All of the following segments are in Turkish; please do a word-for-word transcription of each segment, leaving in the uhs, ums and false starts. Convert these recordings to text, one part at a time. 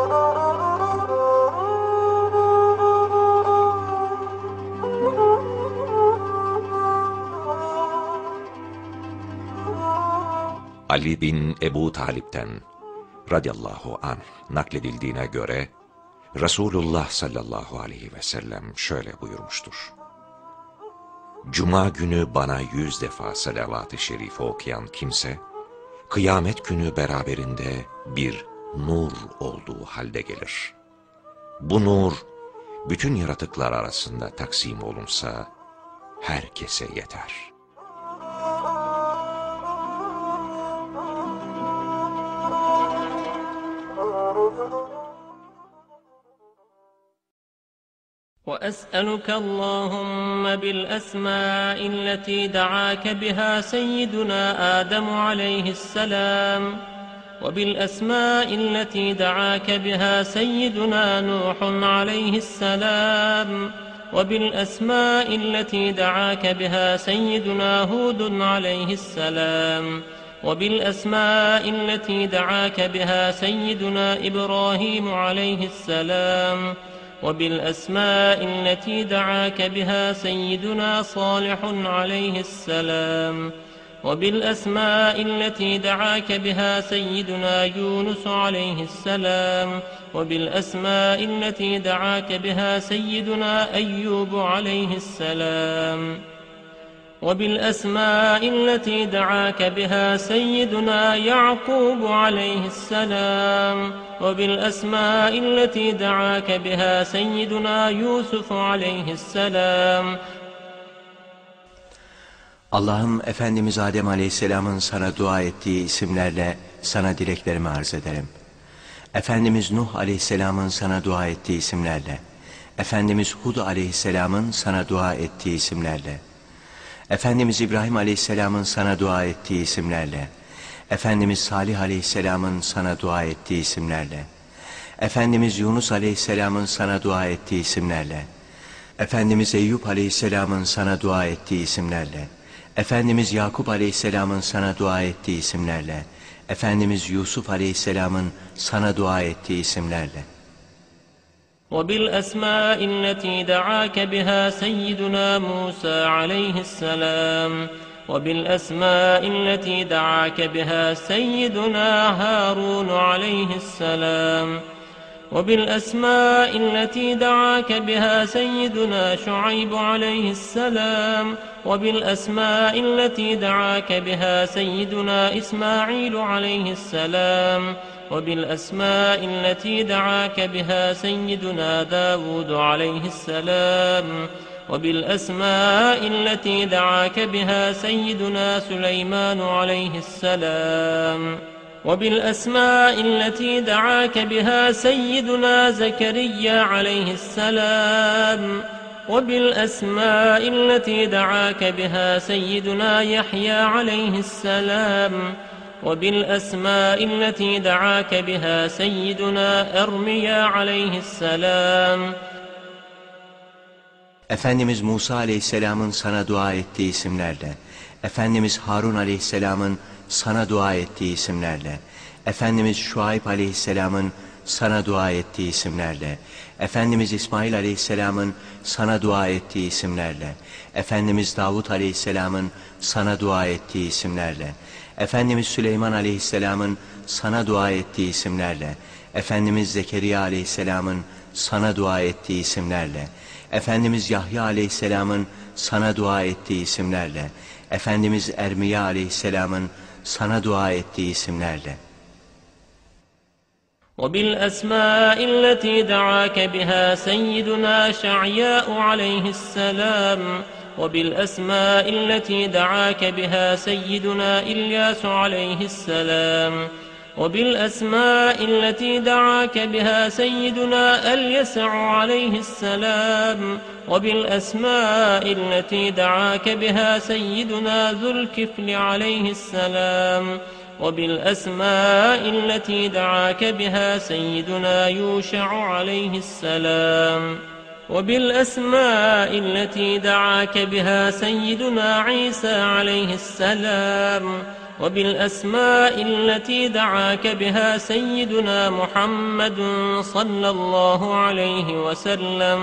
Ali bin Ebu Talip'ten radıyallahu anh nakledildiğine göre Resulullah sallallahu aleyhi ve sellem şöyle buyurmuştur: Cuma günü bana yüz defa salavat-ı şerife okuyan kimse, kıyamet günü beraberinde bir nur olduğu halde gelir. Bu nur, bütün yaratıklar arasında taksim olunsa, herkese yeter. وأسألك اللهم بالأسماء التي دعاك بها سيدنا آدم عليه السلام، وبالأسماء التي دعاك بها سيدنا نوح عليه السلام، وبالأسماء التي دعاك بها سيدنا هود عليه السلام، وبالأسماء التي دعاك بها سيدنا إبراهيم عليه السلام، وبالأسماء التي دعاك بها سيدنا صالح عليه السلام، وبالأسماء التي دعاك بها سيدنا يونس عليه السلام، وبالأسماء التي دعاك بها سيدنا أيوب عليه السلام، وبالأسماء التي دعاك بها سيدنا يعقوب عليه السلام، وبالأسماء التي دعاك بها سيدنا يوسف عليه السلام. Allah'ım, Efendimiz Adem Aleyhisselam'ın sana dua ettiği isimlerle sana dileklerimi arz ederim. Efendimiz Nuh Aleyhisselam'ın sana dua ettiği isimlerle, Efendimiz Hud Aleyhisselam'ın sana dua ettiği isimlerle, Efendimiz İbrahim Aleyhisselam'ın sana dua ettiği isimlerle, Efendimiz Salih Aleyhisselam'ın sana dua ettiği isimlerle, Efendimiz Yunus Aleyhisselam'ın sana dua ettiği isimlerle, Efendimiz Eyüp Aleyhisselam'ın sana dua ettiği isimlerle, Efendimiz Yakup Aleyhisselam'ın sana dua ettiği isimlerle, Efendimiz Yusuf Aleyhisselam'ın sana dua ettiği isimlerle. وبالأسماء التي دعاك بها سيدنا موسى عليه السلام، وبالأسماء التي دعاك بها سيدنا هارون عليه السلام، وبالأسماء التي دعاك بها سيدنا شعيب عليه السلام، وبالأسماء التي دعاك بها سيدنا إسماعيل عليه السلام، وبالأسماء التي دعاك بها سيدنا داود عليه السلام، وبالأسماء التي دعاك بها سيدنا سليمان عليه السلام، وبالأسماء التي دعاك بها سيدنا زكريا عليه السلام، وبالأسماء التي دعاك بها سيدنا يحيى عليه السلام، وبالأسماء التي دعاك بها سيدنا أرميا عليه السلام. Efendimiz Musa Aleyhisselam'ın sana dua ettiği isimlerle, Efendimiz Harun Aleyhisselam'ın sana dua ettiği isimlerle, Efendimiz Şuayb Aleyhisselam'ın sana dua ettiği isimlerle, Efendimiz İsmail Aleyhisselam'ın sana dua ettiği isimlerle, Efendimiz Davud Aleyhisselam'ın sana dua ettiği isimlerle, Efendimiz Süleyman Aleyhisselam'ın sana dua ettiği isimlerle, Efendimiz Zekeriya Aleyhisselam'ın sana dua ettiği isimlerle, Efendimiz Yahya Aleyhisselam'ın sana dua ettiği isimlerle, Efendimiz Ermiya Aleyhisselam'ın sana dua ettiği isimlerle. وبالأسماء التي دعاك بها سيدنا شعياء عليه السلام، وبالأسماء التي دعاك بها سيدنا إلياس عليه السلام، وبالأسماء التي دعاك بها سيدنا اليسع عليه السلام، وبالأسماء التي دعاك بها سيدنا ذو الكفل عليه السلام، وبالأسماء التي دعاك بها سيدنا يوشع عليه السلام، وبالأسماء التي دعاك بها سيدنا عيسى عليه السلام، وبالأسماء التي دعاك بها سيدنا محمد صلى الله عليه وسلم.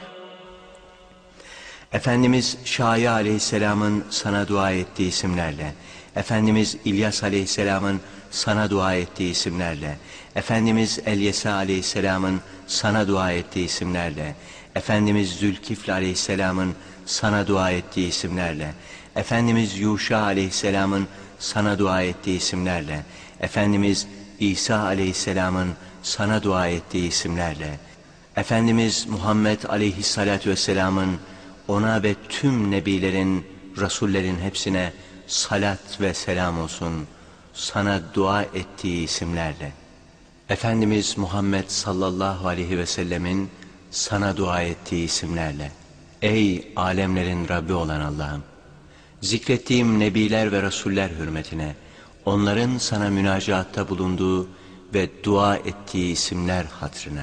Efendimiz Şaya Aleyhisselam'ın sana dua ettiği isimlerle, Efendimiz İlyas Aleyhisselam'ın sana dua ettiği isimlerle, Efendimiz Elyesa Aleyhisselam'ın sana dua ettiği isimlerle, Efendimiz Zülkifl Aleyhisselam'ın sana dua ettiği isimlerle, Efendimiz Yuşa Aleyhisselam'ın sana dua ettiği isimlerle, Efendimiz İsa Aleyhisselam'ın sana dua ettiği isimlerle, Efendimiz Muhammed Aleyhisselatü Vesselam'ın ona ve tüm nebilerin, rasullerin hepsine salat ve selam olsun, sana dua ettiği isimlerle, Efendimiz Muhammed sallallahu aleyhi ve sellemin sana dua ettiği isimlerle, ey alemlerin Rabbi olan Allah'ım, zikrettiğim nebiler ve rasuller hürmetine, onların sana münacatta bulunduğu ve dua ettiği isimler hatrına.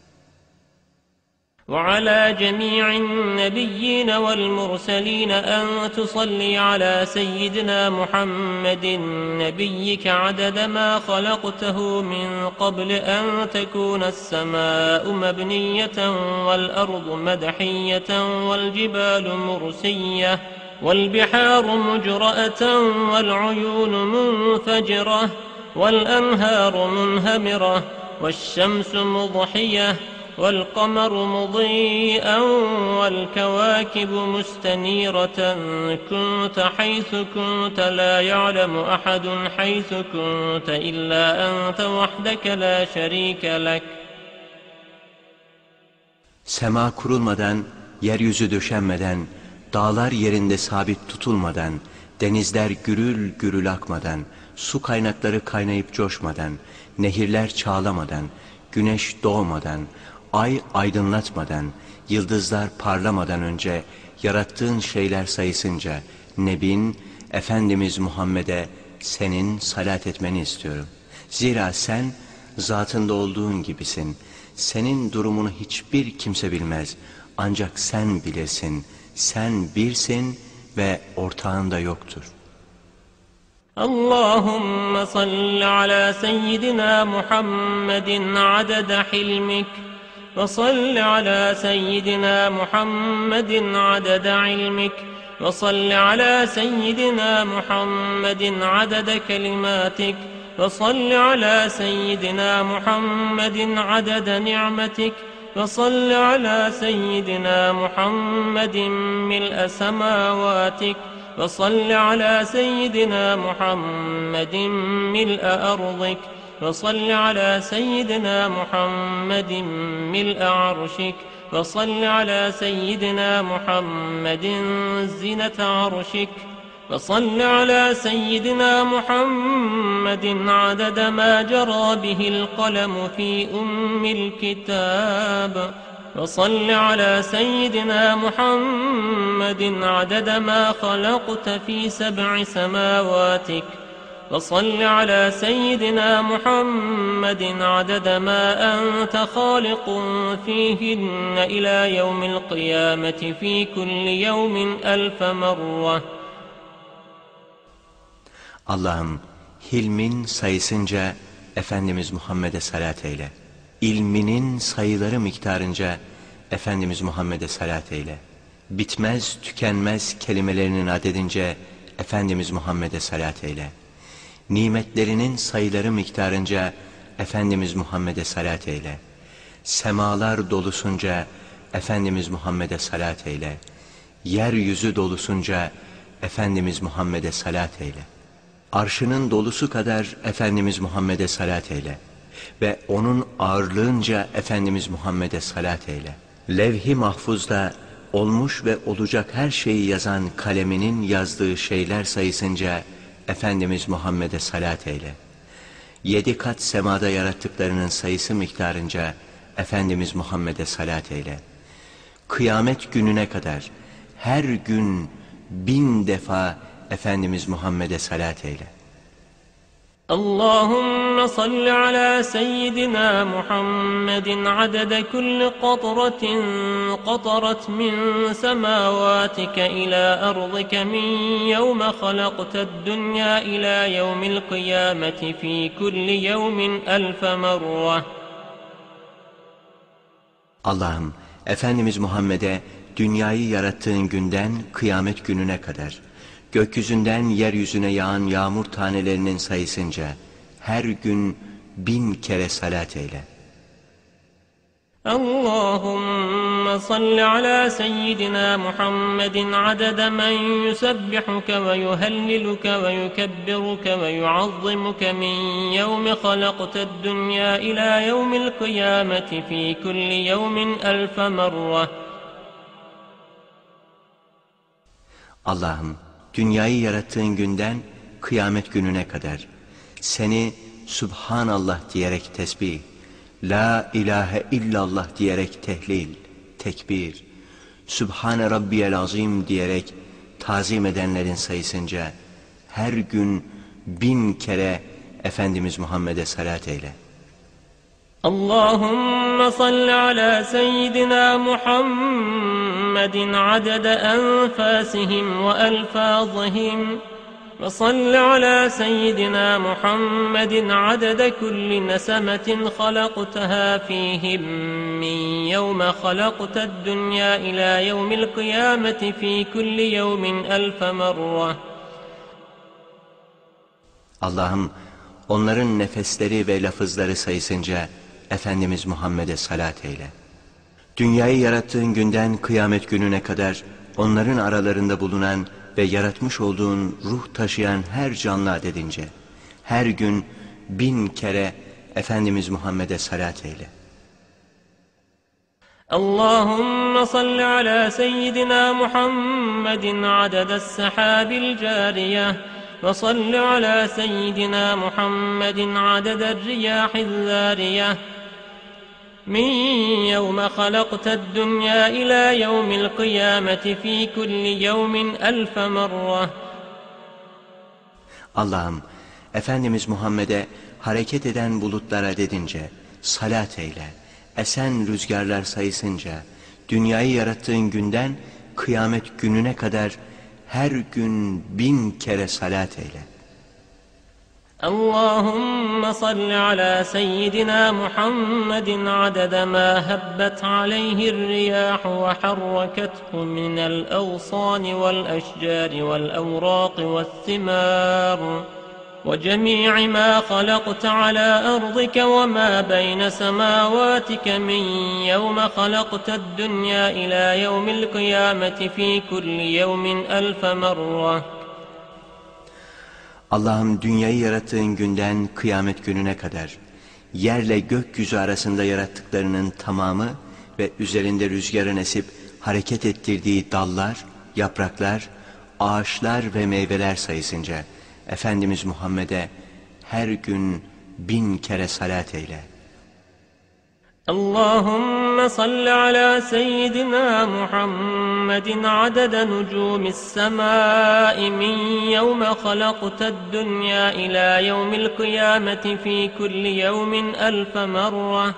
وعلى جميع النبيين والمرسلين أن تصلي على سيدنا محمد نبيك عدد ما خلقته من قبل أن تكون السماء مبنية والأرض مدحية والجبال مرسية والبحار مجرأة والعيون منفجرة والأنهار منهمرة والشمس مضحية والقمر مضيئا والكواكب مستنيرة كنت حيث كنت لا يعلم أحد حيث كنت إلا أنت وحدك لا شريك لك. Sema kurulmadan, yeryüzü döşenmeden, dağlar yerinde sabit tutulmadan, denizler gürül gürül akmadan, su kaynakları kaynayıp coşmadan, nehirler çağlamadan, güneş doğmadan, ay aydınlatmadan, yıldızlar parlamadan önce yarattığın şeyler sayısınca Nebin, Efendimiz Muhammed'e senin salat etmeni istiyorum. Zira sen zatında olduğun gibisin. Senin durumunu hiçbir kimse bilmez. Ancak sen bilirsin. Sen birsin ve ortağın da yoktur. Allahümme salli ala seyyidina Muhammedin adede hilmik ve salli ala seyyidina Muhammedin adede ilmik ve salli ala seyyidina Muhammedin adede kelimatik ve salli ala seyyidina Muhammedin adede ni'metik ve salli ala seyyidina Muhammedin mil'e semavatik ve salli ala seyyidina Muhammedin mil'e arzik ve salli ala seyyidina Muhammedin mil'e arşik ve salli ala seyyidina Muhammedin zinete arşik ve salli ala seyyidina Muhammedin adede ma cera bihil kalemu fi ummil kitab ve salli ala seyyidina Muhammedin adede ma halakte fi seb'i semavatik ve salli ala seyyidina Muhammedin adede ma ente halikun fihinne ila yevmil kıyameti fi kulli yevmin elfe merre. Allah'ım, hilmin sayısınca Efendimiz Muhammed'e salat eyle. İlminin sayıları miktarınca Efendimiz Muhammed'e salat eyle. Bitmez, tükenmez kelimelerinin adedince Efendimiz Muhammed'e salat eyle. Nimetlerinin sayıları miktarınca Efendimiz Muhammed'e salat eyle. Semalar dolusunca Efendimiz Muhammed'e salat eyle. Yeryüzü dolusunca Efendimiz Muhammed'e salat eyle. Arşının dolusu kadar Efendimiz Muhammed'e salat eyle ve onun ağırlığınca Efendimiz Muhammed'e salat eyle. Levh-i mahfuzda olmuş ve olacak her şeyi yazan kaleminin yazdığı şeyler sayısınca Efendimiz Muhammed'e salat eyle. Yedi kat semada yarattıklarının sayısı miktarınca Efendimiz Muhammed'e salat eyle. Kıyamet gününe kadar her gün bin defa Efendimiz Muhammed'e salat eyle. Allahümme صل على سيدنا محمد عدد كل قطرة قطرت من سماواتك إلى أرضك من يوم خلقت الدنيا إلى يوم القيامة في كل يوم ألف مرة. Allah'ım, Efendimiz Muhammed'e dünyayı yarattığın günden kıyamet gününe kadar, gökyüzünden yeryüzüne yağan yağmur tanelerinin sayısınca her gün bin kere salat eyle. اللهم صل على سيدنا محمد عدد من يسبحك ويهللك ويكبرك ويعظمك من يوم خلقت الدنيا إلى يوم القيامة في كل يوم ألف مرة. Allah'ım, dünyayı yarattığın günden kıyamet gününe kadar seni Subhanallah diyerek tesbih, La ilahe illallah diyerek tehlil, tekbir, Sübhane Rabbiyel Azim diyerek tazim edenlerin sayısınca her gün bin kere Efendimiz Muhammed'e salat eyle. اللهم صل على سيدنا محمد عدد أنفاسهم وألفاظهم وصل على سيدنا محمد عدد كل نسمة خلقتها فيهم من يوم خلقت الدنيا إلى يوم القيامة في كل يوم ألف مرة. Allah'ım, onların nefesleri ve lafızları sayısınca Efendimiz Muhammed'e salat eyle. Dünyayı yarattığın günden kıyamet gününe kadar onların aralarında bulunan ve yaratmış olduğun ruh taşıyan her canlı adedince her gün bin kere Efendimiz Muhammed'e salat eyle. اللهم صل على سيدنا محمد عدد السحاب الجارية وصل على سيدنا محمد عدد الرياح الذارية من يوم خلقت الدنيا إلى يوم القيامة في كل يوم ألف مرة. Allah'ım, Efendimiz Muhammed'e hareket eden bulutlara dedince salat eyle. Esen rüzgarlar sayısınca dünyayı yarattığın günden kıyamet gününe kadar her gün bin kere salat eyle. اللهم صل على سيدنا محمد عدد ما هبت عليه الرياح وحركته من الأغصان والأشجار والأوراق والثمار وجميع ما خلقت على أرضك وما بين سماواتك من يوم خلقت الدنيا إلى يوم القيامة في كل يوم ألف مرة. Allah'ım, dünyayı yarattığın günden kıyamet gününe kadar yerle gökyüzü arasında yarattıklarının tamamı ve üzerinde rüzgarın esip hareket ettirdiği dallar, yapraklar, ağaçlar ve meyveler sayısınca Efendimiz Muhammed'e her gün bin kere salat eyle. اللهم صل على سيدنا محمد عدد نجوم السماء من يوم خلقت الدنيا إلى يوم القيامة في كل يوم ألف مرة.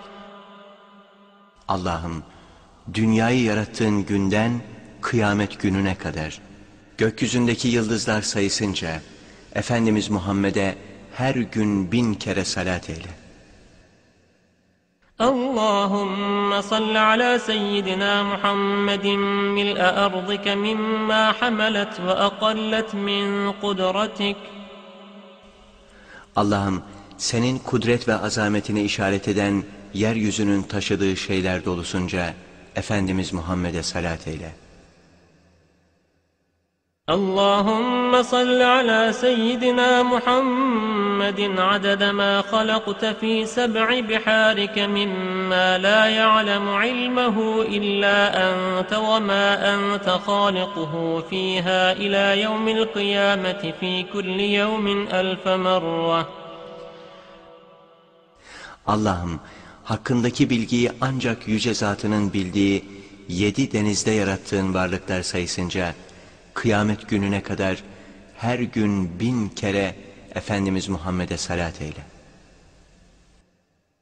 Allah'ım, dünyayı yarattığın günden kıyamet gününe kadar gökyüzündeki yıldızlar sayısınca Efendimiz Muhammed'e her gün bin kere salat eyle. اللهم صل على سيدنا محمد ملء أرضك مما حملت وأقلت من قدرتك. Allah'ım, senin kudret ve azametini işaret eden yeryüzünün taşıdığı şeyler dolusunca Efendimiz Muhammed'e salat eyle. اللهم صل على سيدنا محمد عدد ما خلقت في سبع بحارك مما لا يعلم علمه إلا أنت وما أنت خالقه فيها إلى يوم القيامة في كل يوم ألف مرة. Allah'ım, hakkındaki bilgiyi ancak Yüce Zatının bildiği yedi denizde yarattığın varlıklar sayısınca kıyamet gününe kadar her gün bin kere Efendimiz Muhammed'e salat eyle.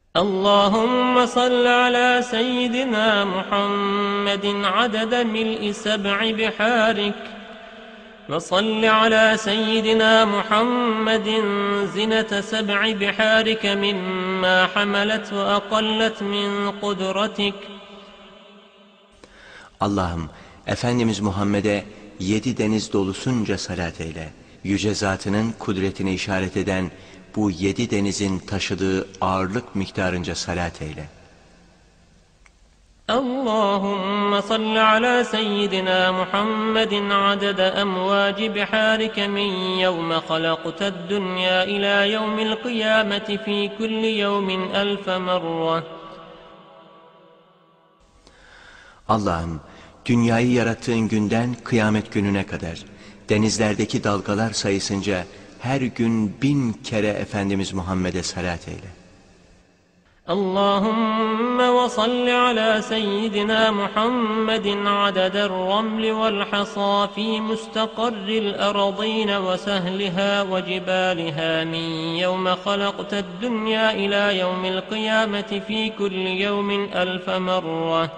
اللهم صل على سيدنا محمد عدد ملء سبع بحارك وصل على سيدنا محمد زنة سبع بحارك مما حملت وأقلت من قدرتك. Allah'ım, Efendimiz Muhammed'e yedi deniz dolusunca salat eyle. Yüce Zatının kudretine işaret eden bu yedi denizin taşıdığı ağırlık miktarınca salat eyle. اللهم صل على سيدنا محمد عدد أمواج بحارك من يوم خلقت الدنيا إلى يوم القيامة في كل يوم ألف مرة. Allah'ım, dünyayı yarattığın günden kıyamet gününe kadar denizlerdeki dalgalar sayısınca her gün bin kere Efendimiz Muhammed'e salat eyle. اللهم وصل على سيدنا محمد عدد الرمل والحصى في مستقر الأرضين وسهلها وجبالها من يوم خلقت الدنيا إلى يوم القيامة في كل يوم ألف مرة.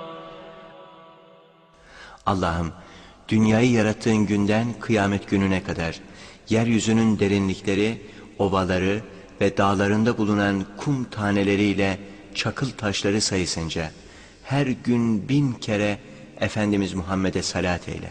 Allah'ım, dünyayı yarattığın günden kıyamet gününe kadar yeryüzünün derinlikleri, ovaları ve dağlarında bulunan kum taneleriyle çakıl taşları sayısınca her gün bin kere Efendimiz Muhammed'e salat eyle.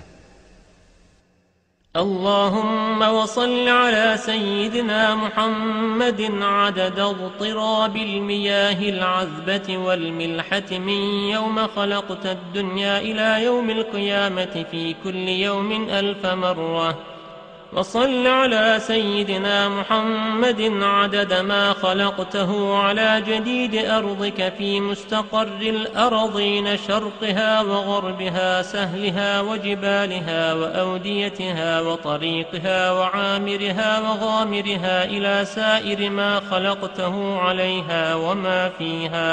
اللهم وصل على سيدنا محمد عدد اضطراب المياه العذبة والملحة من يوم خلقت الدنيا إلى يوم القيامة في كل يوم ألف مرة. وصل على سيدنا محمد عدد ما خلقته على جديد أرضك في مستقر الأرضين شرقها وغربها سهلها وجبالها وأوديتها وطريقها وعامرها وغامرها إلى سائر ما خلقته عليها وما فيها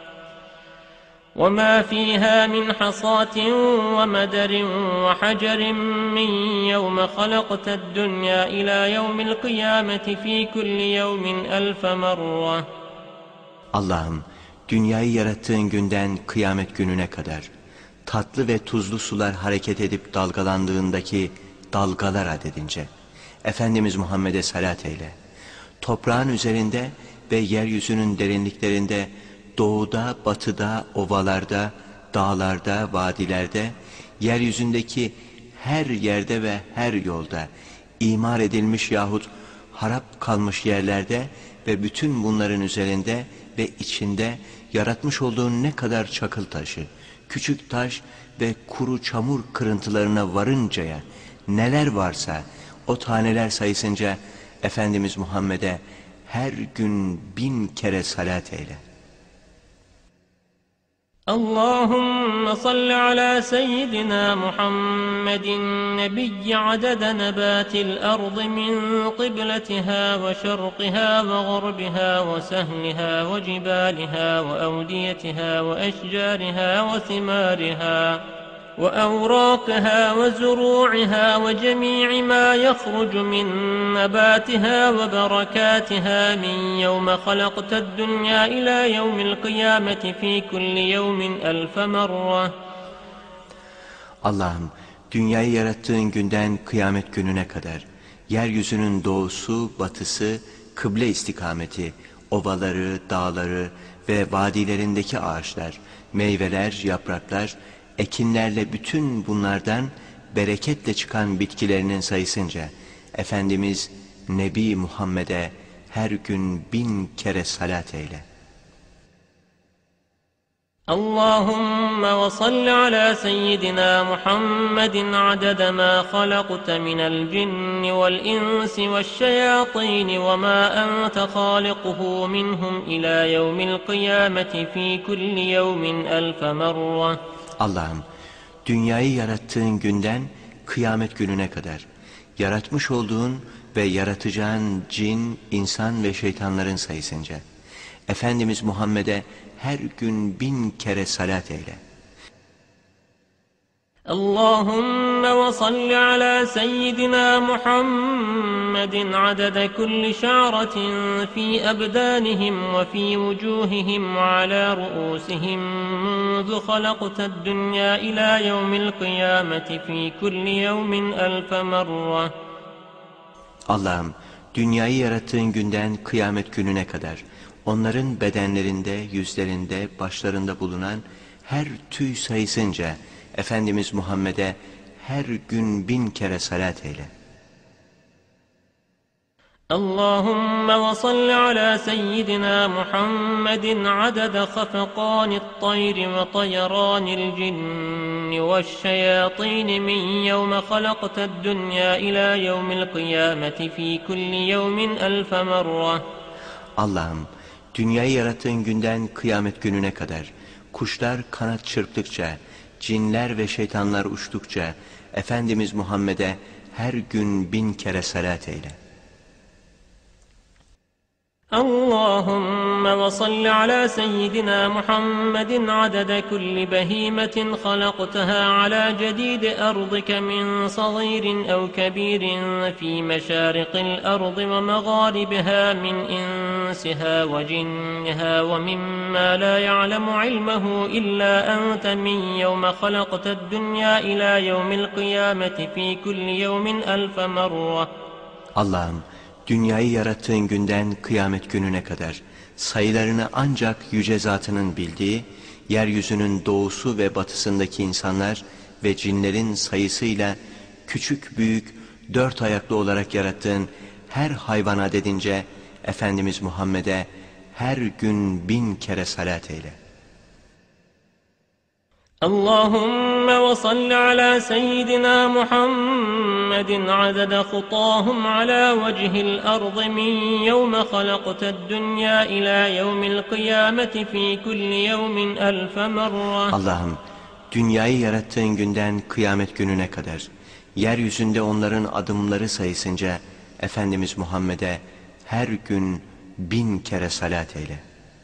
وما فيها من حصاة ومدر وحجر من يوم خلقت الدنيا إلى يوم القيامة في كل يوم ألف مرة. Allah'ım, dünyayı yarattığın günden kıyamet gününe kadar tatlı ve tuzlu sular hareket edip dalgalandığındaki dalgalar adedince Efendimiz Muhammed'e salat eyle. Toprağın üzerinde ve yeryüzünün derinliklerinde, doğuda, batıda, ovalarda, dağlarda, vadilerde, yeryüzündeki her yerde ve her yolda, imar edilmiş yahut harap kalmış yerlerde ve bütün bunların üzerinde ve içinde yaratmış olduğun ne kadar çakıl taşı, küçük taş ve kuru çamur kırıntılarına varıncaya neler varsa o taneler sayısınca Efendimiz Muhammed'e her gün bin kere salat eyle. اللهم صل على سيدنا محمد النبي عدد نبات الأرض من قبلتها وشرقها وغربها وسهلها وجبالها وأوديتها وأشجارها وثمارها وأوراقها وزروعها وجميع ما يخرج من نباتها وبركاتها من يوم خلقت الدنيا إلى يوم القيامة في كل يوم ألف مرة. Allah'ım, dünyayı yarattığın günden kıyamet gününe kadar yeryüzünün doğusu, batısı, kıble istikameti, ovaları, dağları ve vadilerindeki ağaçlar, meyveler, yapraklar, ekinlerle bütün bunlardan bereketle çıkan bitkilerinin sayısınca Efendimiz Nebi Muhammed'e her gün bin kere salat eyle. اللهم وصل على سيدنا محمد عدد ما خلقت من الجن والإنس والشياطين وما أنت خالقه منهم إلى يوم القيامة في كل يوم ألف مرة. Allah'ım, dünyayı yarattığın günden kıyamet gününe kadar yaratmış olduğun ve yaratacağın cin, insan ve şeytanların sayısınca Efendimiz Muhammed'e her gün bin kere salat eyle. اللهم وصل على سيدنا محمد عدد كل شعرة في أبدانهم وفي وجوههم وعلى رؤوسهم منذ خلقت الدنيا إلى يوم القيامة في كل يوم ألف مرة. Allah'ım, dünyayı yarattığın günden kıyamet gününe kadar onların bedenlerinde, yüzlerinde, başlarında bulunan her tüy sayısınca Efendimiz Muhammed'e her gün bin kere salat eyle. Allahümme ve salli ala seyyidina Muhammedin adede khafeqanit tayri ve tayranil cinni ve şeyatini min yevme halakted dünya ila yevmil kıyameti fi kulli yevmin elfe merre. Allah'ım, dünyayı yarattığın günden kıyamet gününe kadar kuşlar kanat çırptıkça, cinler ve şeytanlar uçtukça Efendimiz Muhammed'e her gün bin kere salat eyle. اللهم وصل على سيدنا محمد عدد كل بهيمة خلقتها على جديد أرضك من صغير أو كبير في مشارق الأرض ومغاربها من إنسها وجنها ومما لا يعلم علمه إلا أنت من يوم خلقت الدنيا إلى يوم القيامة في كل يوم ألف مرة. Allah'ım, dünyayı yarattığın günden kıyamet gününe kadar sayılarını ancak yüce zatının bildiği, yeryüzünün doğusu ve batısındaki insanlar ve cinlerin sayısıyla küçük büyük dört ayaklı olarak yarattığın her hayvan adedince Efendimiz Muhammed'e her gün bin kere salat eyle. اللهم وصل على سيدنا محمد عدد خطاهم على وجه الأرض من يوم خلقت الدنيا إلى يوم القيامة في كل يوم ألف مرة. Allah'ım, dünyayı yarattığın günden kıyamet gününe kadar yeryüzünde onların adımları sayısınca Efendimiz Muhammed'e her gün bin kere salat eyle.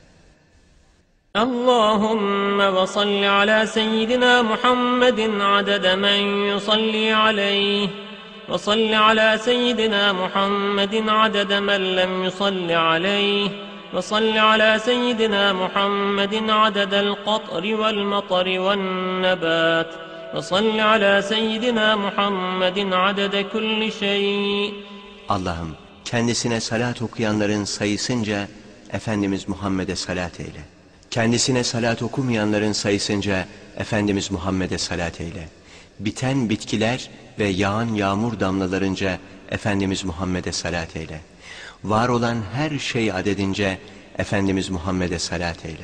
اللهم وصل على سيدنا محمد عدد من يصلي عليه وصل على سيدنا محمد عدد من لم يصل عليه وصل على سيدنا محمد عدد القطر والمطر والنبات وصل على سيدنا محمد عدد كل شيء. Allah'ım, kendisine salat okuyanların sayısınca Efendimiz Muhammed'e salat eyle. Kendisine salat okumayanların sayısınca Efendimiz Muhammed'e salat eyle. Biten bitkiler ve yağan yağmur damlalarınca Efendimiz Muhammed'e salat eyle. Var olan her şey adedince Efendimiz Muhammed'e salat eyle.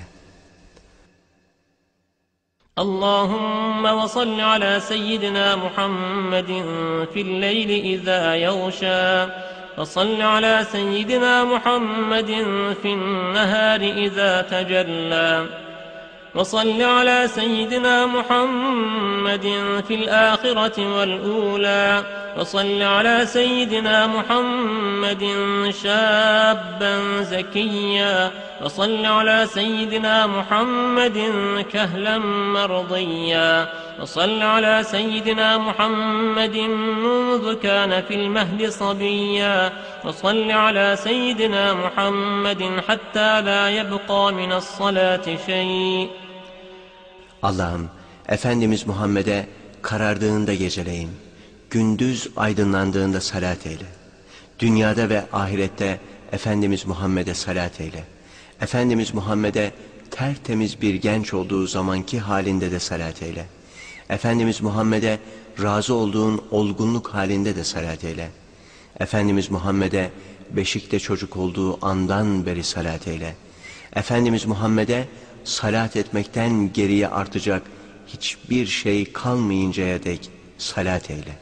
اللهم وصل على سيدنا محمد في الليل إذا يغشى وصل على سيدنا محمد في النهار إذا تجلى وصل على سيدنا محمد في الآخرة والأولى وصل على سيدنا محمد شابا زكيا وصل على سيدنا محمد كهلا مرضيا وصل على سيدنا محمد منذ كان في المهد صبيا وصل على سيدنا محمد حتى لا يبقى من الصلاة شيء. Allah'ım, Efendimiz Muhammed'e karardığında geceleyin, gündüz aydınlandığında salat eyle. Dünyada ve ahirette Efendimiz Muhammed'e salat eyle. Efendimiz Muhammed'e tertemiz bir genç olduğu zamanki halinde de salat eyle. Efendimiz Muhammed'e razı olduğun olgunluk halinde de salat eyle. Efendimiz Muhammed'e beşikte çocuk olduğu andan beri salat eyle. Efendimiz Muhammed'e salat etmekten geriye artacak hiçbir şey kalmayıncaya dek salat eyle.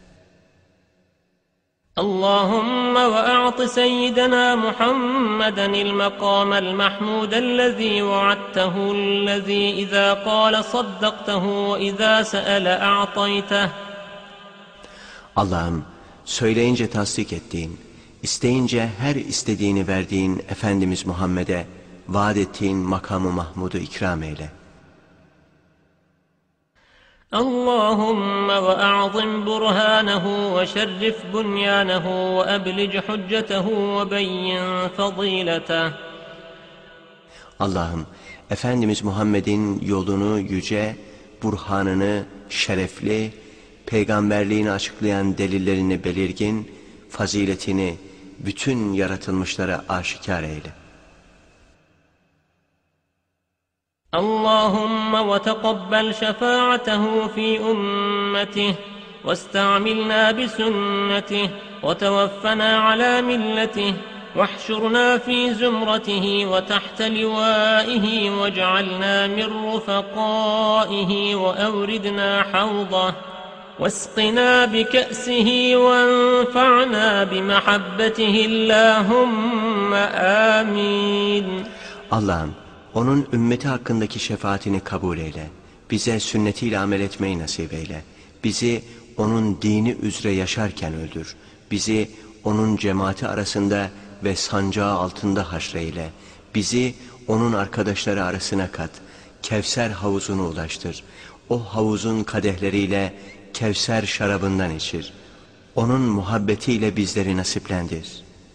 اللهم وأعط سيدنا محمدا المقام المحمود الذي وعدته الذي إذا قال صدقته وإذا سأل أعطيته. Allah'ım, söyleyince tasdik ettiğin, isteyince her istediğini verdiğin Efendimiz Muhammed'e vaat ettiğin makamı Mahmud'u ikram eyle. اللهم وأعظم برهانه وشرف بنيانه وأبلج حجته وبين فضيلته. Allah'ım, Efendimiz Muhammed'in yolunu yüce, burhanını şerefli, peygamberliğini açıklayan delillerini belirgin, faziletini bütün yaratılmışlara aşikar eyle. اللهم وتقبل شفاعته في أمته واستعملنا بسنته وتوفنا على ملته واحشرنا في زمرته وتحت لوائه واجعلنا من رفقائه وأوردنا حوضه واسقنا بكأسه وانفعنا بمحبته اللهم آمين. Allah'ım, onun ümmeti hakkındaki şefaatini kabul eyle. Bize sünnetiyle amel etmeyi nasip eyle. Bizi onun dini üzere yaşarken öldür. Bizi onun cemaati arasında ve sancağı altında haşreyle. Bizi onun arkadaşları arasına kat. Kevser havuzunu ulaştır. O havuzun kadehleriyle Kevser şarabından içir. Onun muhabbetiyle bizleri nasiplendir.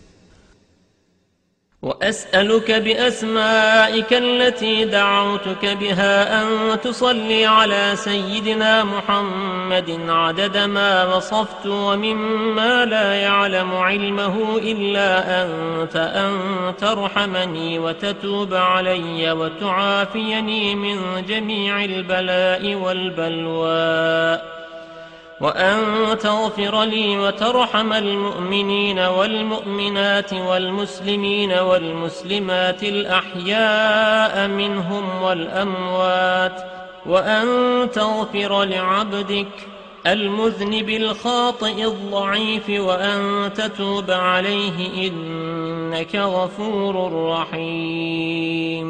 وأسألك بأسمائك التي دعوتك بها أن تصلي على سيدنا محمد عدد ما وصفت ومما لا يعلم علمه إلا أنت أن ترحمني وتتوب علي وتعافيني من جميع البلاء والبلواء وأن تغفر لي وترحم المؤمنين والمؤمنات والمسلمين والمسلمات الأحياء منهم والأموات وأن تغفر لعبدك المذنب الخاطئ الضعيف وأن تتوب عليه إنك غفور رحيم.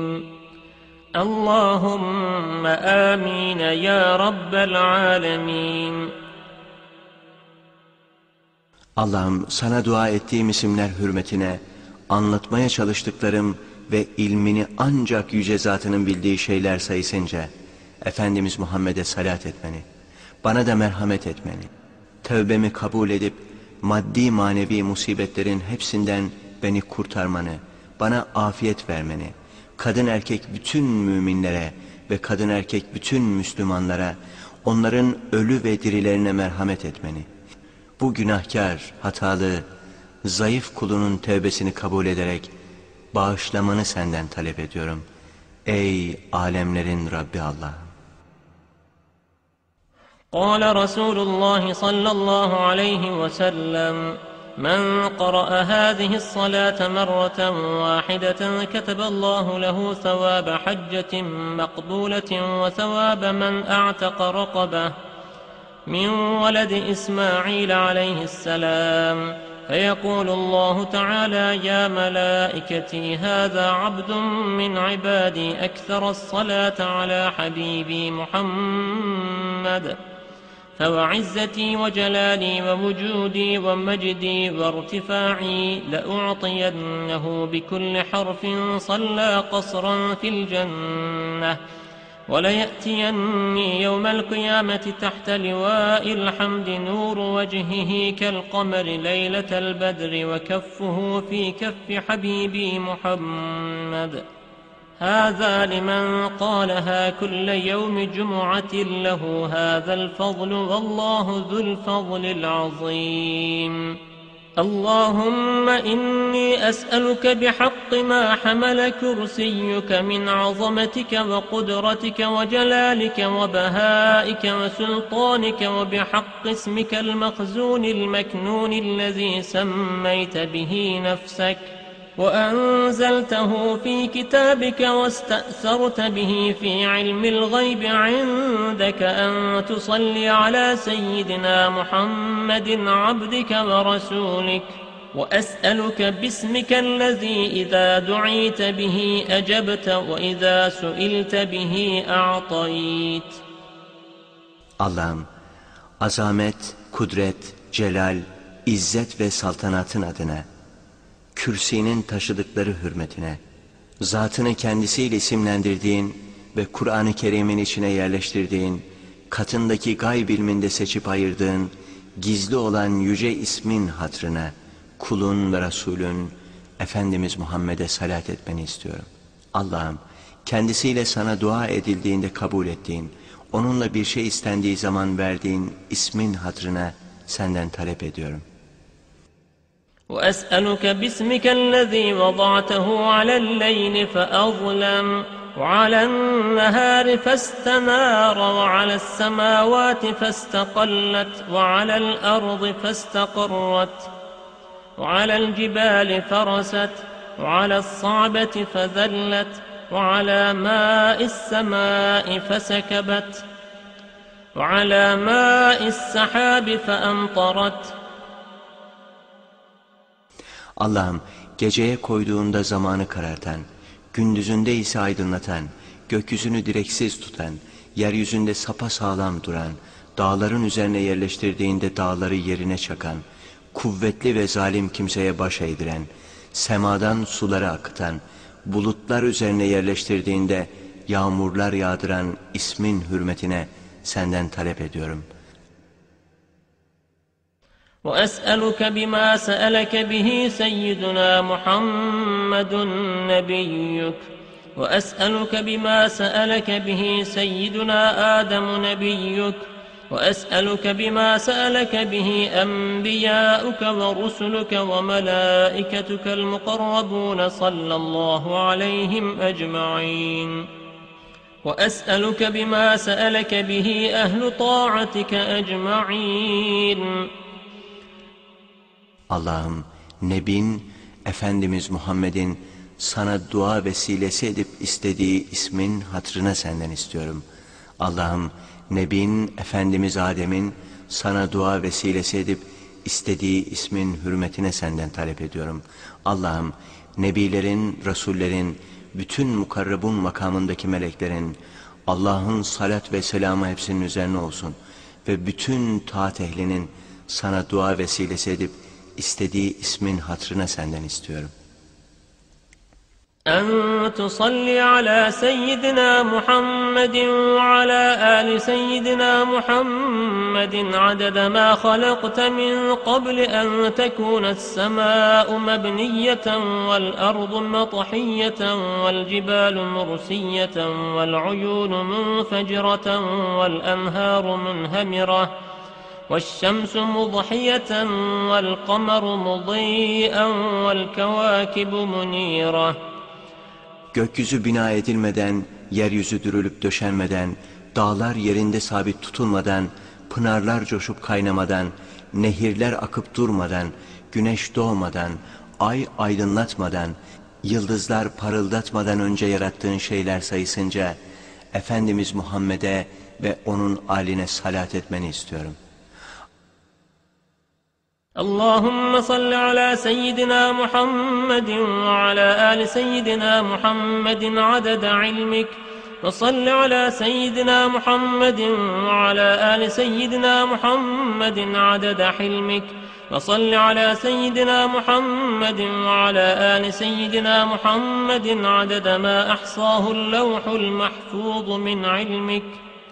اللهم آمين يا رب العالمين. Allah'ım, sana dua ettiğim isimler hürmetine, anlatmaya çalıştıklarım ve ilmini ancak yüce zatının bildiği şeyler sayısınca Efendimiz Muhammed'e salat etmeni, bana da merhamet etmeni, tövbemi kabul edip maddi manevi musibetlerin hepsinden beni kurtarmanı, bana afiyet vermeni, kadın erkek bütün müminlere ve kadın erkek bütün Müslümanlara, onların ölü ve dirilerine merhamet etmeni, bu günahkar, hatalı, zayıf kulunun tevbesini kabul ederek bağışlamanı senden talep ediyorum. Ey alemlerin Rabbi Allah! قال رسول الله صلى الله عليه وسلم من قرأ هذه الصلاة مرة واحدة كتب الله له ثواب حجة مقبولة وثواب من أعتق رقبة من ولد إسماعيل عليه السلام فيقول الله تعالى يا ملائكتي هذا عبد من عبادي أكثر الصلاة على حبيبي محمد فوعزتي وجلالي ووجودي ومجدي وارتفاعي لأعطينه بكل حرف صلى قصرا في الجنة وليأتيني يوم القيامة تحت لواء الحمد نور وجهه كالقمر ليلة البدر وكفه في كف حبيبي محمد هذا لمن قالها كل يوم جمعة له هذا الفضل والله ذو الفضل العظيم. اللهم إني أسألك بحق ما حمل كرسيك من عظمتك وقدرتك وجلالك وبهائك وسلطانك وبحق اسمك المخزون المكنون الذي سميت به نفسك وأنزلته في كتابك واستأثرت به في علم الغيب عندك أن تصلي على سيدنا محمد عبدك ورسولك وأسألك باسمك الذي إذا دعيت به أجبت وإذا سئلت به أعطيت. Allah'ım, azamet, kudret, celal, izzet ve saltanatın adına, kürsinin taşıdıkları hürmetine, zatını kendisiyle isimlendirdiğin ve Kur'an-ı Kerim'in içine yerleştirdiğin katındaki gayb ilminde seçip ayırdığın, gizli olan yüce ismin hatrına, kulun ve Resulün, Efendimiz Muhammed'e salat etmeni istiyorum. Allah'ım, kendisiyle sana dua edildiğinde kabul ettiğin, onunla bir şey istendiği zaman verdiğin ismin hatrına senden talep ediyorum. وأسألك باسمك الذي وضعته على الليل فأظلم وعلى النهار فاستنار وعلى السماوات فاستقلت وعلى الأرض فاستقرت وعلى الجبال فرست وعلى الصعبة فذلت وعلى ماء السماء فسكبت وعلى ماء السحاب فأمطرت. Allah'ım, geceye koyduğunda zamanı karartan, gündüzünde ise aydınlatan, gökyüzünü direksiz tutan, yeryüzünde sapasağlam duran, dağların üzerine yerleştirdiğinde dağları yerine çakan, kuvvetli ve zalim kimseye baş eğdiren, semadan suları akıtan, bulutlar üzerine yerleştirdiğinde yağmurlar yağdıran ismin hürmetine senden talep ediyorum. وأسألك بما سألك به سيدنا محمد نبيك وأسألك بما سألك به سيدنا آدم نبيك وأسألك بما سألك به أنبياؤك ورسلك وملائكتك المقربون صلى الله عليهم أجمعين وأسألك بما سألك به أهل طاعتك أجمعين. Allah'ım, Nebin, Efendimiz Muhammed'in sana dua vesilesi edip istediği ismin hatrına senden istiyorum. Allah'ım, Nebin, Efendimiz Adem'in sana dua vesilesi edip istediği ismin hürmetine senden talep ediyorum. Allah'ım, Nebilerin, Resullerin, bütün mukarrabun makamındaki meleklerin, Allah'ın salat ve selamı hepsinin üzerine olsun ve bütün taat ehlinin sana dua vesilesi edip istediği ismin hatrına senden istiyorum. أن تصلي على سيدنا محمد وعلى آل سيدنا محمد عدد ما خلقت من قبل أن تكون السماء مبنية والأرض مطحية والجبال مرسية والعيون منفجرة والأنهار منهمرة والشمس مضحية والقمر مضيئا والكواكب منيرة. Gökyüzü bina edilmeden, yeryüzü dürülüp döşenmeden, dağlar yerinde sabit tutulmadan, pınarlar coşup kaynamadan, nehirler akıp durmadan, güneş doğmadan, ay aydınlatmadan, yıldızlar parıldatmadan önce yarattığın şeyler sayısınca, Efendimiz Muhammed'e ve onun âline salat etmeni istiyorum. اللهم صل على سيدنا محمد وعلى آل سيدنا محمد عدد علمك وصل على سيدنا محمد وعلى آل سيدنا محمد عدد حلمك وصل على سيدنا محمد وعلى آل سيدنا محمد عدد ما أحصاه اللوح المحفوظ من علمك.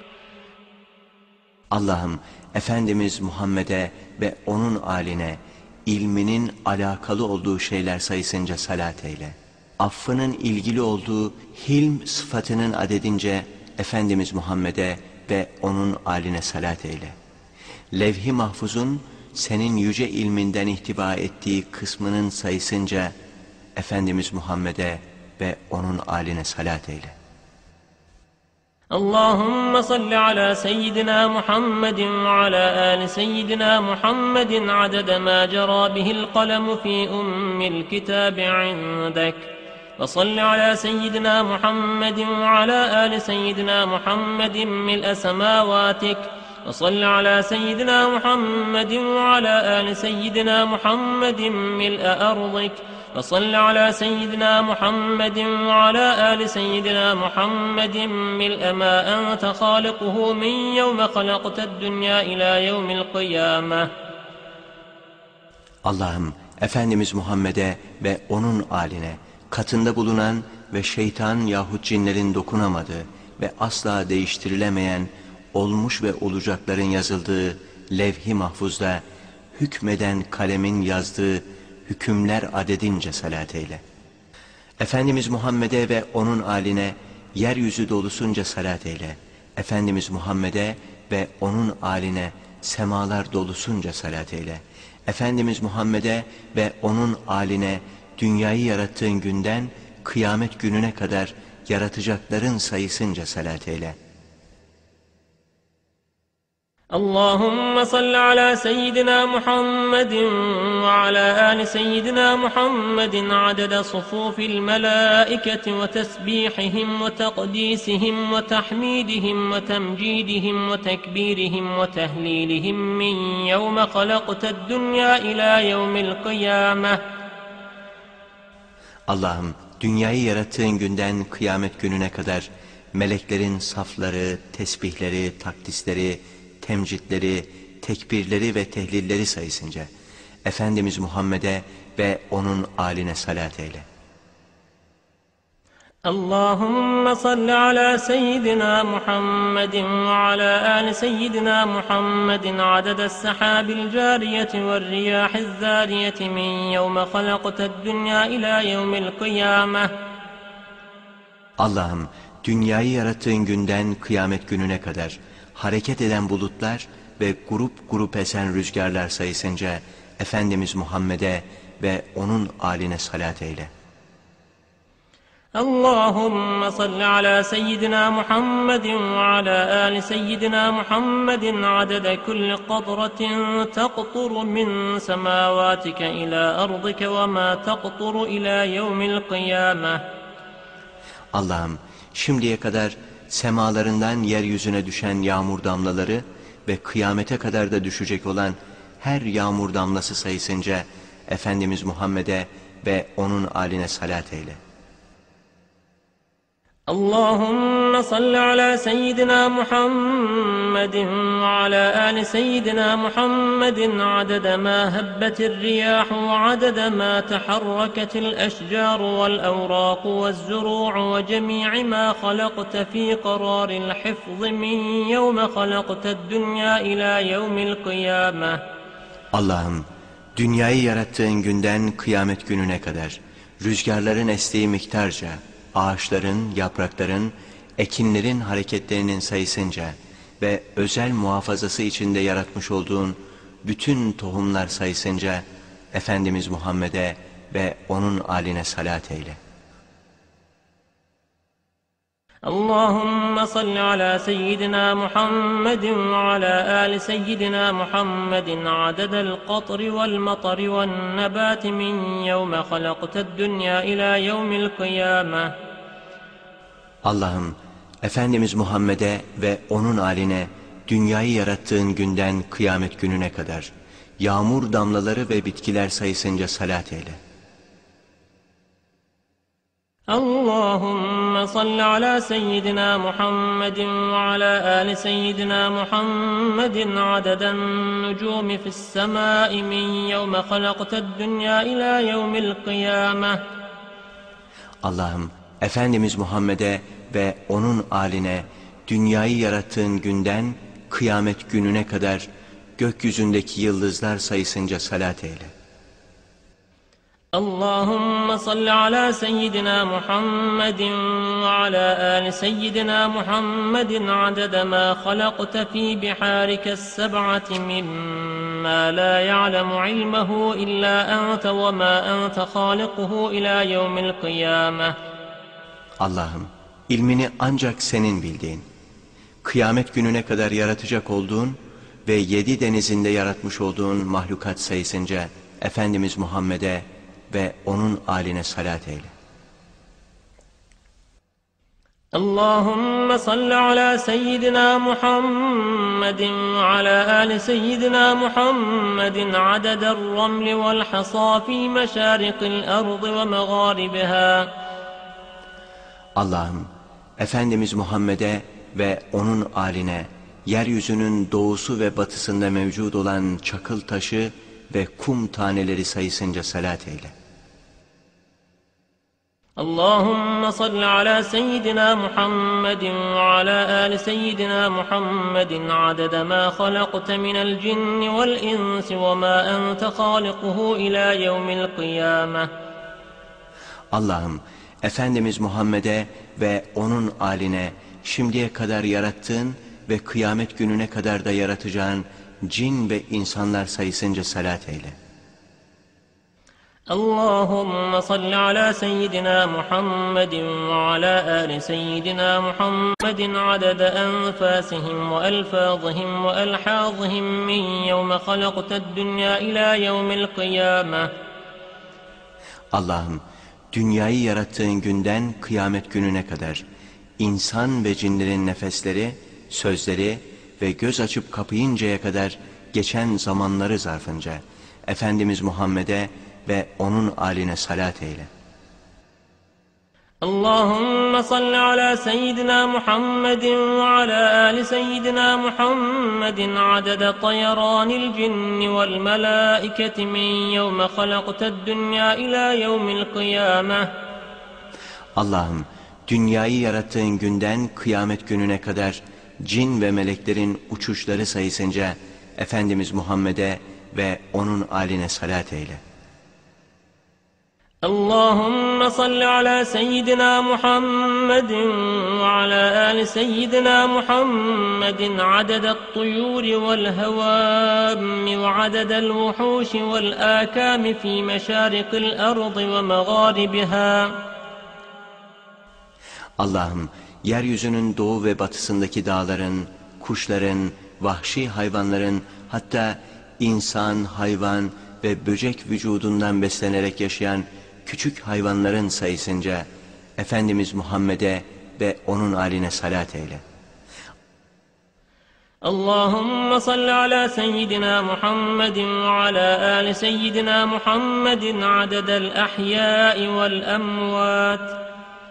Allah'ım, Efendimiz Muhammed'e ve onun âline, ilminin alakalı olduğu şeyler sayısınca salat eyle. Affının ilgili olduğu hilm sıfatının adedince Efendimiz Muhammed'e ve onun âline salat eyle. Levh-i mahfuzun senin yüce ilminden ihtiva ettiği kısmının sayısınca Efendimiz Muhammed'e ve onun âline salat eyle. اللهم صل على سيدنا محمد وعلى آل سيدنا محمد عدد ما جرى به القلم في أم الكتاب عندك وصل على سيدنا محمد وعلى آل سيدنا محمد ملء سماواتك وصل على سيدنا محمد وعلى آل سيدنا محمد ملء أرضك وصل على سيدنا محمد وعلى آل سيدنا محمد ملء ما أنت خالقه من يوم خلقت الدنيا إلى يوم القيامة. Allah'ım, Efendimiz Muhammed'e ve onun âline, katında bulunan ve şeytan yahut cinlerin dokunamadığı ve asla değiştirilemeyen olmuş ve olacakların yazıldığı levh-i mahfuzda hükmeden kalemin yazdığı hükümler adedince salat eyle. Efendimiz Muhammed'e ve onun âline yeryüzü dolusunca salat eyle. Efendimiz Muhammed'e ve onun âline semalar dolusunca salat eyle. Efendimiz Muhammed'e ve onun âline dünyayı yarattığın günden kıyamet gününe kadar yaratacakların sayısınca salat eyle. اللهم صل على سيدنا محمد وعلى آل سيدنا محمد عدد صفوف الملائكة وتسبيحهم وتقديسهم وتحميدهم وتمجيدهم وتكبيرهم وتهليلهم من يوم خلقت الدنيا إلى يوم القيامة. Allah'ım, dünyayı yarattığın günden kıyamet gününe kadar meleklerin safları, tesbihleri, takdisleri, temcitleri, tekbirleri ve tehlilleri sayısınca Efendimiz Muhammed'e ve onun âline salat eyle. اللهم صل على سيدنا محمد وعلى آل سيدنا محمد عدد السحاب الجارية والرياح الزارية من يوم خلقت الدنيا إلى يوم القيامة. Allah'ım, dünyayı yarattığın günden kıyamet gününe kadar hareket eden bulutlar ve grup grup esen rüzgarlar sayısınca Efendimiz Muhammed'e ve onun âline salat eyle. اللهم صل على سيدنا محمد وعلى آل سيدنا محمد عدد كل قطرة تقطر من سماواتك إلى أرضك وما تقطر إلى يوم القيامة. Allah'ım, şimdiye kadar semalarından yeryüzüne düşen yağmur damlaları ve kıyamete kadar da düşecek olan her yağmur damlası sayısınca Efendimiz Muhammed'e ve onun âline salat eyle. اللهم صل على سيدنا محمد وعلى آل سيدنا محمد عدد ما هبت الرياح وعدد ما تحركت الأشجار والأوراق والزروع وجميع ما خلقت في قرار الحفظ من يوم خلقت الدنيا إلى يوم القيامة. Allah'ım, dünyayı yarattığın günden kıyamet gününe kadar rüzgarların estiği miktarca, ağaçların, yaprakların, ekinlerin hareketlerinin sayısınca ve özel muhafazası içinde yaratmış olduğun bütün tohumlar sayısınca Efendimiz Muhammed'e ve onun âline salat eyle. اللهم صل على سيدنا محمد وعلى آل سيدنا محمد عدد القطر والمطر والنبات من يوم خلقت الدنيا إلى يوم القيامة. Allah'ım, Efendimiz Muhammed'e ve onun âline dünyayı yarattığın günden kıyamet gününe kadar yağmur damlaları ve bitkiler sayısınca salat eyle. اللهم صل على سيدنا محمد وعلى آل سيدنا محمد عدد النجوم في السماء من يوم خلقت الدنيا إلى يوم القيامة. Allah'ım, Efendimiz Muhammed'e ve onun âline dünyayı yarattığın günden kıyamet gününe kadar gökyüzündeki yıldızlar sayısınca salat eyle. اللهم صل على سيدنا محمد وعلى آل سيدنا محمد عدد ما خلقت في بحارك السبعة مما لا يعلم علمه إلا أنت وما أنت خالقه إلى يوم القيامة. Allah'ım, ilmini ancak senin bildiğin, kıyamet gününe kadar yaratacak olduğun ve yedi denizinde yaratmış olduğun mahlukat sayısınca Efendimiz Muhammed'e ve onun âline salat eyle. اللهم صل على سيدنا محمد وعلى آل سيدنا محمد عدد الرمل والحصى في مشارق الأرض ومغاربها. Allah'ım, Efendimiz Muhammed'e ve onun âline yeryüzünün doğusu ve batısında mevcut olan çakıl taşı ve kum taneleri sayısınca salat eyle. اللهم صل على سيدنا محمد وعلى آل سيدنا محمد عدد ما خلقت من الجن والإنس وما أنت خالقه إلى يوم القيامة. Allah'ım, Efendimiz Muhammed'e ve onun âline şimdiye kadar yarattığın ve kıyamet gününe kadar da yaratacağın cin ve insanlar sayısınca salat eyle. اللهم صل على سيدنا محمد وعلى آل سيدنا محمد عدد أنفاسهم وألفاظهم وألحاظهم من يوم خلقت الدنيا إلى يوم القيامة. Allah'ım, dünyayı yarattığın günden kıyamet gününe kadar insan ve cinlerin nefesleri, sözleri ve göz açıp kapayıncaya kadar geçen zamanları zarfınca Efendimiz Muhammed'e ve onun âline salat eyle. اللهم صل على سيدنا محمد وعلى آل سيدنا محمد عدد طيران الجن والملائكة من يوم خلقت الدنيا إلى يوم القيامة. Allah'ım, dünyayı yarattığın günden kıyamet gününe kadar cin ve meleklerin uçuşları sayısınca Efendimiz Muhammed'e ve onun âline salat eyle. اللهم صل على سيدنا محمد وعلى آل سيدنا محمد عدد الطيور والهوام وعدد الوحوش والآكام في مشارق الأرض ومغاربها. Allah'ım, yeryüzünün doğu ve batısındaki dağların, kuşların, vahşi hayvanların, hatta insan, hayvan ve böcek vücudundan beslenerek yaşayan küçük hayvanların sayısınca Efendimiz Muhammed'e ve onun âline salat eyle. اللهم صل على سيدنا محمد وعلى آل سيدنا محمد عدد الأحياء والأموات.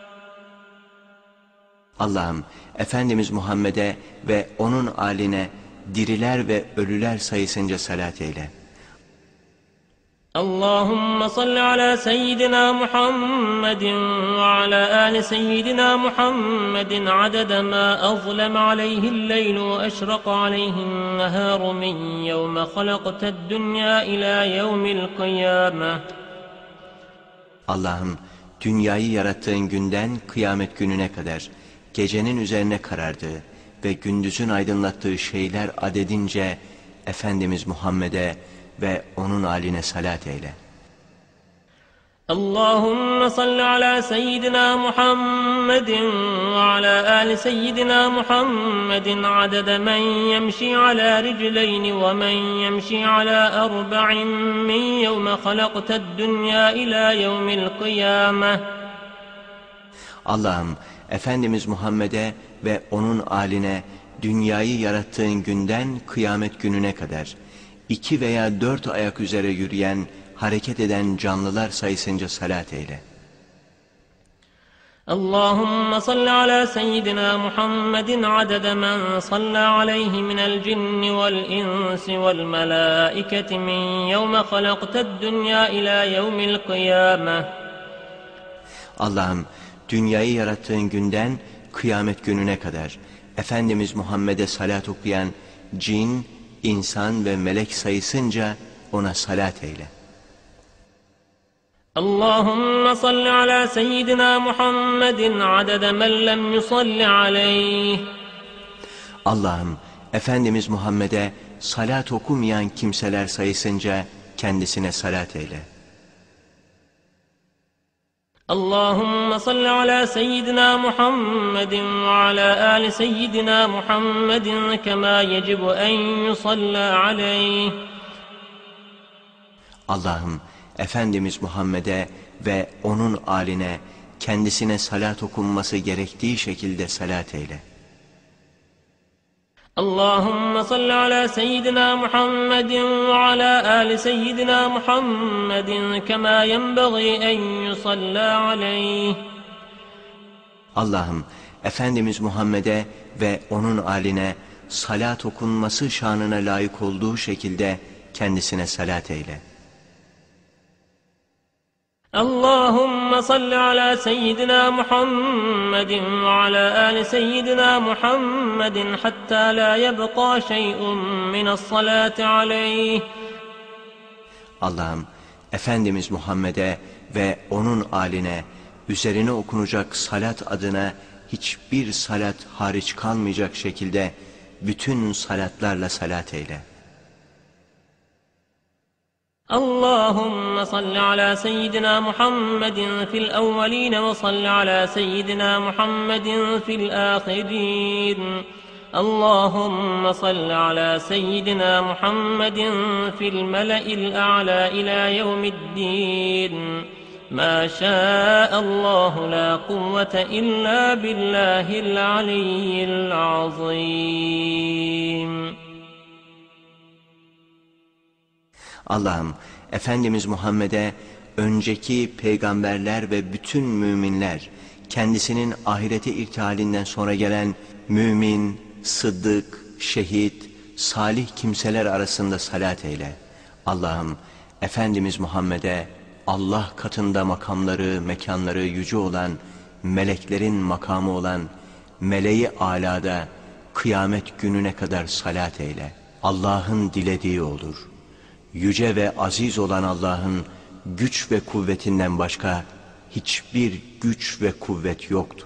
Allah'ım, Efendimiz Muhammed'e ve onun âline diriler ve ölüler sayısınca salat eyle. اللهم صل على سيدنا محمد وعلى آل سيدنا محمد عدد ما أظلم عليه الليل وأشرق عليه النهار من يوم خلقت الدنيا إلى يوم القيامة. Allah'ım, dünyayı yarattığın günden kıyamet gününe kadar gecenin üzerine karardığı ve gündüzün aydınlattığı şeyler adedince Efendimiz Muhammed'e ve onun âline salat eyle. اللهم صل على سيدنا محمد وعلى آل سيدنا محمد عدد من يمشي على رجلين ومن يمشي على أربع من يوم خلقت الدنيا إلى يوم القيامة. Allah'ım, Efendimiz Muhammed'e ve onun âline dünyayı yarattığın günden kıyamet gününe kadar iki veya dört ayak üzere yürüyen, hareket eden canlılar sayısınca salat eyle. اللهم صل على سيدنا محمد عدد من صلى عليه من الجن والإنس والملائكة من يوم خلقت الدنيا إلى يوم القيامة. Allah'ım, dünyayı yarattığın günden kıyamet gününe kadar Efendimiz Muhammed'e salat okuyan cin, insan ve melek sayısınca ona salat eyle. اللهم صل على سيدنا محمد عدد من لم يصل عليه. Allah'ım, Efendimiz Muhammed'e salat okumayan kimseler sayısınca kendisine salat eyle. اللهم صل على سيدنا محمد وعلى آل سيدنا محمد كما يجب أن يصلى عليه. Allah'ım, Efendimiz Muhammed'e ve onun âline kendisine salat okunması gerektiği şekilde salat eyle. اللهم صل على سيدنا محمد وعلى آل سيدنا محمد كما ينبغي أن يصلى عليه. Allah'ım, Efendimiz Muhammed'e ve onun âline salat okunması şanına layık olduğu şekilde kendisine salat eyle. اللهم صل على سيدنا محمد وعلى آل سيدنا محمد حتى لا يبقى شيء من الصلاة عليه. Allah'ım Efendimiz Muhammed'e ve onun âline üzerine okunacak salat adına hiçbir salat hariç kalmayacak şekilde bütün salatlarla salat eyle. اللهم صل على سيدنا محمد في الأولين وصل على سيدنا محمد في الآخرين. اللهم صل على سيدنا محمد في الملأ الأعلى إلى يوم الدين. ما شاء الله لا قوة إلا بالله العلي العظيم. Allah'ım Efendimiz Muhammed'e önceki peygamberler ve bütün müminler, kendisinin ahirete irtihalinden sonra gelen mümin, sıddık, şehit, salih kimseler arasında salat eyle. Allah'ım Efendimiz Muhammed'e Allah katında makamları, mekanları yüce olan, meleklerin makamı olan meleği alada kıyamet gününe kadar salat eyle. Allah'ın dilediği olur. Yüce ve aziz olan Allah'ın güç ve kuvvetinden başka hiçbir güç ve kuvvet yoktur.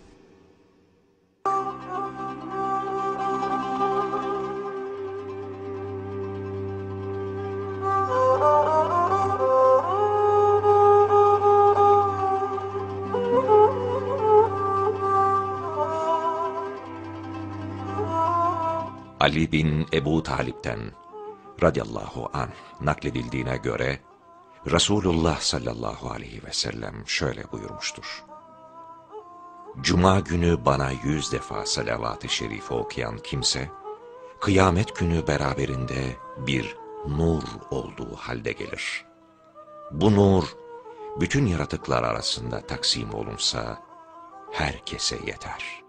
Ali bin Ebu Talip'ten radıyallahu anh nakledildiğine göre Resulullah sallallahu aleyhi ve sellem şöyle buyurmuştur. Cuma günü bana yüz defa salavat-ı şerife okuyan kimse, kıyamet günü beraberinde bir nur olduğu halde gelir. Bu nur, bütün yaratıklar arasında taksim olunsa, herkese yeter.